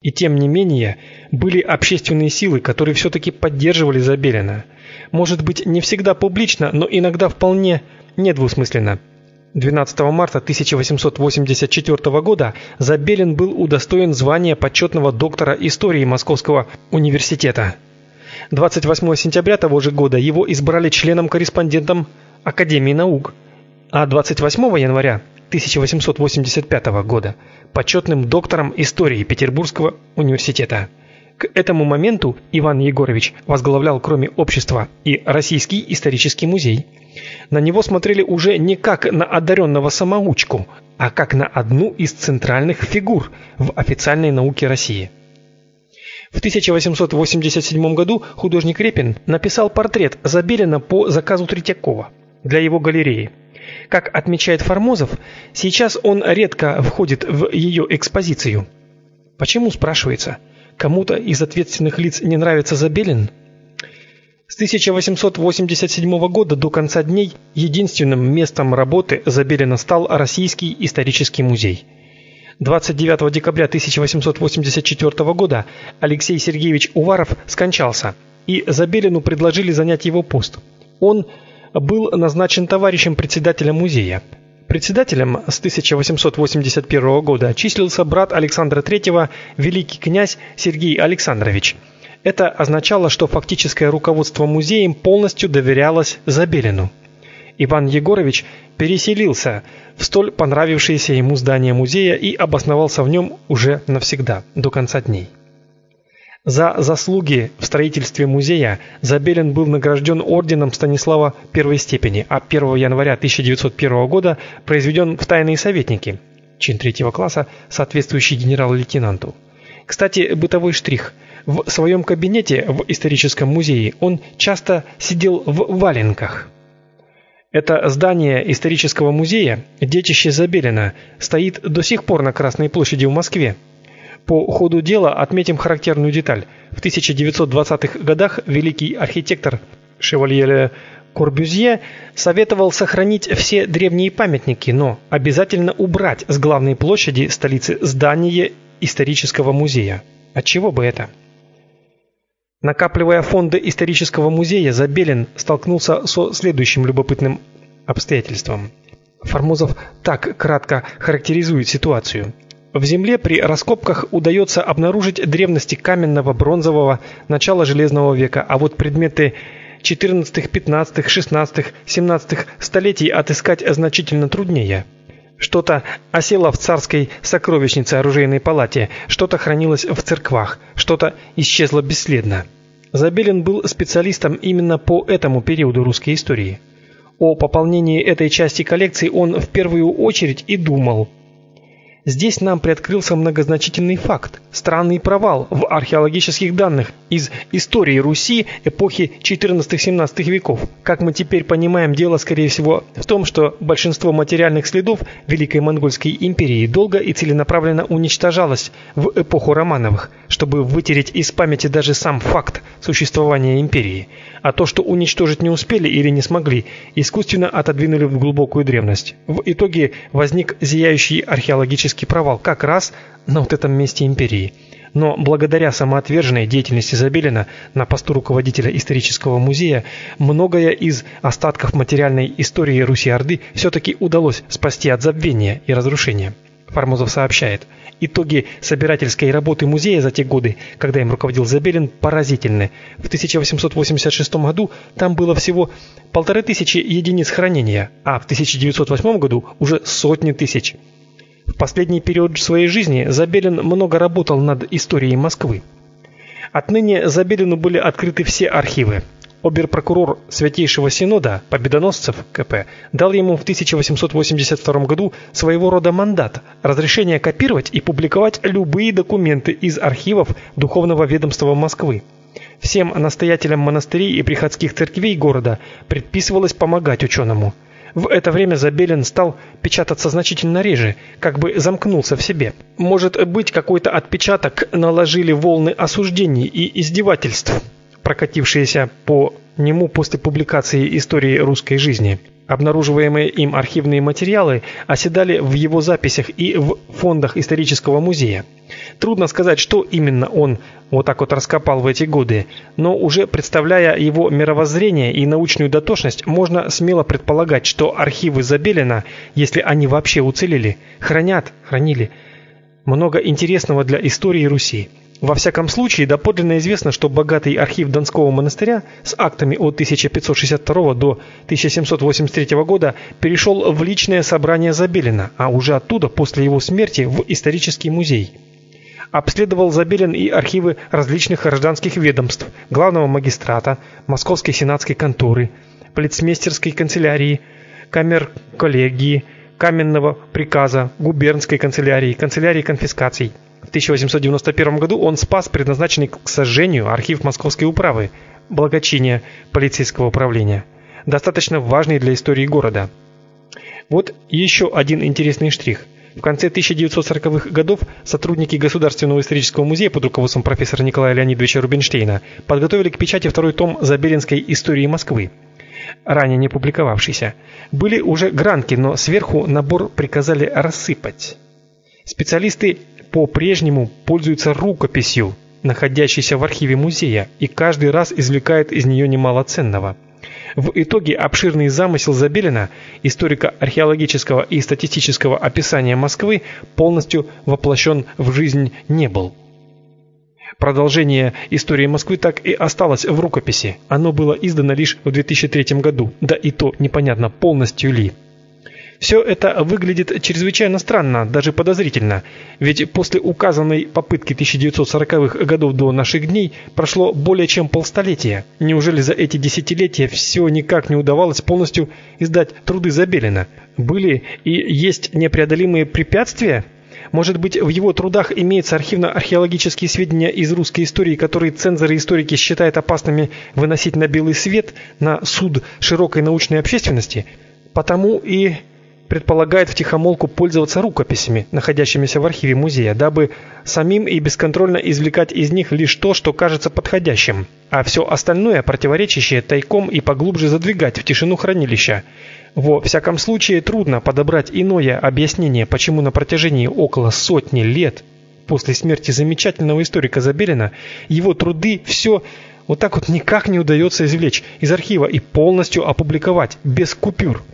И тем не менее, были общественные силы, которые все-таки поддерживали Забелина. Может быть, не всегда публично, но иногда вполне недвусмысленно. 12 марта 1884 года Забелин был удостоен звания почетного доктора истории Московского университета. 28 сентября того же года его избрали членом-корреспондентом Академии наук, а 28 января 1885 года почетным доктором истории Петербургского университета. К этому моменту Иван Егорович возглавлял, кроме общества, и Российский исторический музей. На него смотрели уже не как на одаренного самоучку, а как на одну из центральных фигур в официальной науке России. В 1887 году художник Репин написал портрет Забелина по заказу Третьякова для его галереи. Как отмечает Формозов, сейчас он редко входит в ее экспозицию. Почему, спрашивается, кому-то из ответственных лиц не нравится Забелин? С 1887 года до конца дней единственным местом работы Забелина стал Российский исторический музей. 29 декабря 1884 года Алексей Сергеевич Уваров скончался, и Забелину предложили занять его пост. Он был назначен товарищем председателя музея. Председателем с 1881 года числился брат Александра III, великий князь Сергей Александрович. Это означало, что фактическое руководство музеем полностью доверялось Забелину. Иван Егорович переселился в столь понравившееся ему здание музея и обосновался в нем уже навсегда, до конца дней. За заслуги в строительстве музея Забелин был награжден орденом Станислава I степени, а 1 января 1901 года произведен в тайные советники, чин 3 класса, соответствующий генерал-лейтенанту. Кстати, бытовой штрих. В своем кабинете в историческом музее он часто сидел в валенках. Это здание исторического музея, детище Забелина, стоит до сих пор на Красной площади в Москве. По ходу дела отметим характерную деталь. В 1920-х годах великий архитектор Шевалье Ле Корбюзье советовал сохранить все древние памятники, но обязательно убрать с главной площади столицы здание исторического музея. Отчего бы это? Накапливая фонды исторического музея, Забелин столкнулся со следующим любопытным обстоятельством. Формозов так кратко характеризует ситуацию. В земле при раскопках удается обнаружить древности каменного, бронзового, начала железного века, а вот предметы 14, 15, 16, 17 столетий отыскать значительно труднее. Что-то осело в царской сокровищнице оружейной палате, что-то хранилось в церквах, что-то исчезло бесследно. Забелин был специалистом именно по этому периоду русской истории. О пополнении этой части коллекции он в первую очередь и думал. Здесь нам приоткрылся многозначительный факт, странный провал в археологических данных из истории Руси эпохи 14-17 веков. Как мы теперь понимаем, дело, скорее всего, в том, что большинство материальных следов Великой Монгольской империи долго и целенаправленно уничтожалось в эпоху Романовых, чтобы вытереть из памяти даже сам факт существования империи. А то, что уничтожить не успели или не смогли, искусственно отодвинули в глубокую древность. В итоге возник зияющий археологический провал как раз на вот этом месте империи. Но благодаря самоотверженной деятельности Забелина на посту руководителя исторического музея многое из остатков материальной истории Руси-Орды все-таки удалось спасти от забвения и разрушения. Формозов сообщает: итоги собирательской работы музея за те годы, когда им руководил Забелин, поразительны. В 1886 году там было всего 1500 единиц хранения, а в 1908 году уже сотни тысяч. В последний период своей жизни Забелин много работал над историей Москвы. Отныне Забелину были открыты все архивы. Обер-прокурор Святейшего Синода Победоносцев КП дал ему в 1882 году своего рода мандат – разрешение копировать и публиковать любые документы из архивов Духовного ведомства Москвы. Всем настоятелям монастырей и приходских церквей города предписывалось помогать ученому. В это время Забелин стал печататься значительно реже, как бы замкнулся в себе. Может быть, какой-то отпечаток наложили волны осуждений и издевательств, прокатившиеся по нему после публикации истории русской жизни. Обнаруживаемые им архивные материалы оседали в его записях и в фондах исторического музея. Трудно сказать, что именно он вот так вот раскопал в эти годы, но уже представляя его мировоззрение и научную дотошность, можно смело предполагать, что архивы Забелина, если они вообще уцелели, хранили много интересного для истории Руси. Во всяком случае, доподлинно известно, что богатый архив Донского монастыря с актами от 1562 до 1783 года перешел в личное собрание Забелина, а уже оттуда, после его смерти, в исторический музей. Обследовал Забелин и архивы различных гражданских ведомств, главного магистрата, Московской сенатской конторы, полицмейстерской канцелярии, камер-коллегии, каменного приказа, губернской канцелярии, канцелярии конфискаций. В 1891 году он спас предназначенный к сожжению архив Московской управы, благочиния полицейского управления, достаточно важный для истории города. Вот еще один интересный штрих. В конце 1940-х годов сотрудники Государственного исторического музея под руководством профессора Николая Леонидовича Рубинштейна подготовили к печати второй том Забелинской истории Москвы, ранее не публиковавшийся. Были уже гранки, но сверху набор приказали рассыпать. Специалисты по-прежнему пользуются рукописью, находящейся в архиве музея, и каждый раз извлекают из нее немало ценного. В итоге обширный замысел Забелина, историка археологического и статистического описания Москвы, полностью воплощен в жизнь не был. Продолжение истории Москвы так и осталось в рукописи. Оно было издано лишь в 2003 году, да и то непонятно, полностью ли. Все это выглядит чрезвычайно странно, даже подозрительно, ведь после указанной попытки 1940-х годов до наших дней прошло более чем полстолетия. Неужели за эти десятилетия все никак не удавалось полностью издать труды Забелина? Были и есть непреодолимые препятствия? Может быть, в его трудах имеются архивно-археологические сведения из русской истории, которые цензоры и историки считают опасными выносить на белый свет, на суд широкой научной общественности? Потому и предполагает втихомолку пользоваться рукописями, находящимися в архиве музея, дабы самим и бесконтрольно извлекать из них лишь то, что кажется подходящим, а все остальное, противоречащее, тайком и поглубже задвигать в тишину хранилища. Во всяком случае, трудно подобрать иное объяснение, почему на протяжении около сотни лет после смерти замечательного историка Забелина его труды все вот так вот никак не удается извлечь из архива и полностью опубликовать, без купюр.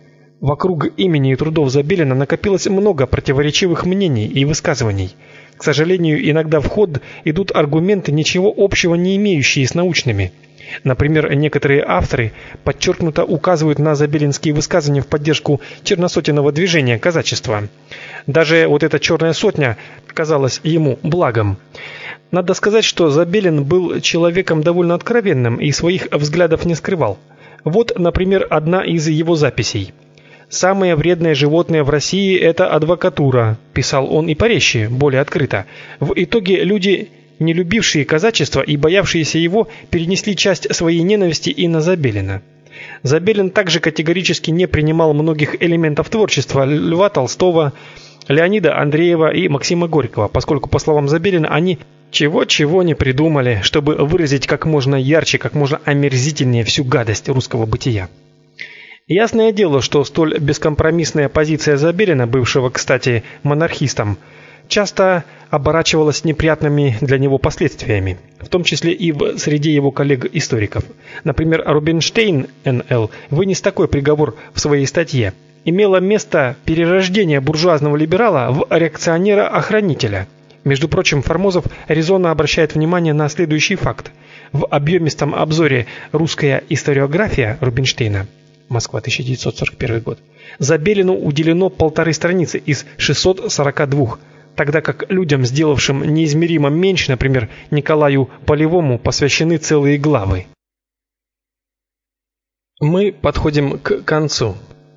Вокруг имени и трудов Забелина накопилось много противоречивых мнений и высказываний. К сожалению, иногда в ход идут аргументы, ничего общего не имеющие с научными. Например, некоторые авторы подчеркнуто указывают на забелинские высказывания в поддержку черносотенного движения казачества. Даже вот эта черная сотня казалась ему благом. Надо сказать, что Забелин был человеком довольно откровенным и своих взглядов не скрывал. Вот, например, одна из его записей. «Самое вредное животное в России – это адвокатура», – писал он и порезче, более открыто. В итоге люди, не любившие казачество и боявшиеся его, перенесли часть своей ненависти и на Забелина. Забелин также категорически не принимал многих элементов творчества Льва Толстого, Леонида Андреева и Максима Горького, поскольку, по словам Забелина, они чего-чего не придумали, чтобы выразить как можно ярче, как можно омерзительнее всю гадость русского бытия. Ясное дело, что столь бескомпромиссная позиция Забелина, бывшего, кстати, монархистом, часто оборачивалась неприятными для него последствиями, в том числе и в среде его коллег-историков. Например, Рубинштейн Н.Л. вынес такой приговор в своей статье: «Имело место перерождение буржуазного либерала в реакционера-охранителя». Между прочим, Формозов резонно обращает внимание на следующий факт. В объемистом обзоре «Русская историография» Рубинштейна, Москва, 1941 год, Забелину уделено 1,5 страницы из 642, тогда как людям, сделавшим неизмеримо меньше, например, Николаю Полевому, посвящены целые главы. Мы подходим к концу.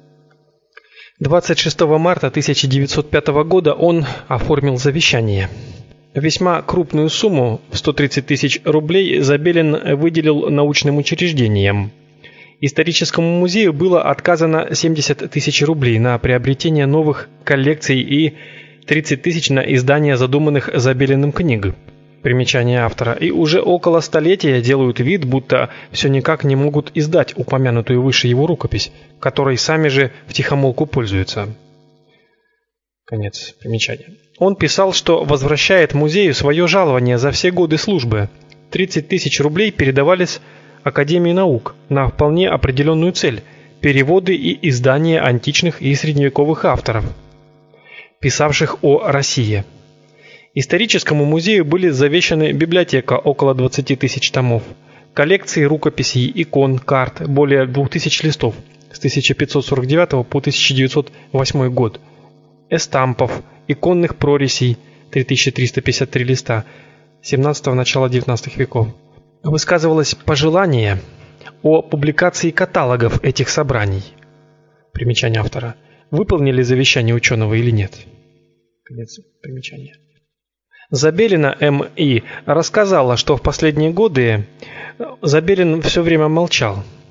26 марта 1905 года он оформил завещание. Весьма крупную сумму в 130 тысяч рублей Забелин выделил научным учреждениям. Историческому музею было отказано 70 тысяч рублей на приобретение новых коллекций и 30 тысяч на издание задуманных Забелиным книг. Примечание автора. И уже около столетия делают вид, будто все никак не могут издать упомянутую выше его рукопись, которой сами же втихомолку пользуются. Конец примечания. Он писал, что возвращает музею свое жалование за все годы службы. 30 тысяч рублей передавались Академии наук на вполне определенную цель – переводы и издания античных и средневековых авторов, писавших о России. Историческому музею были завещаны библиотека около 20 тысяч томов, коллекции рукописей, икон, карт, более 2000 листов с 1549 по 1908 год, эстампов, иконных прорисей 3353 листа 17-го начала 19 веков. Высказывалось пожелание о публикации каталогов этих собраний. Примечание автора. Выполнили завещание ученого или нет? Конец примечания. Забелина М.И. рассказала, что в последние годы Забелин все время молчал.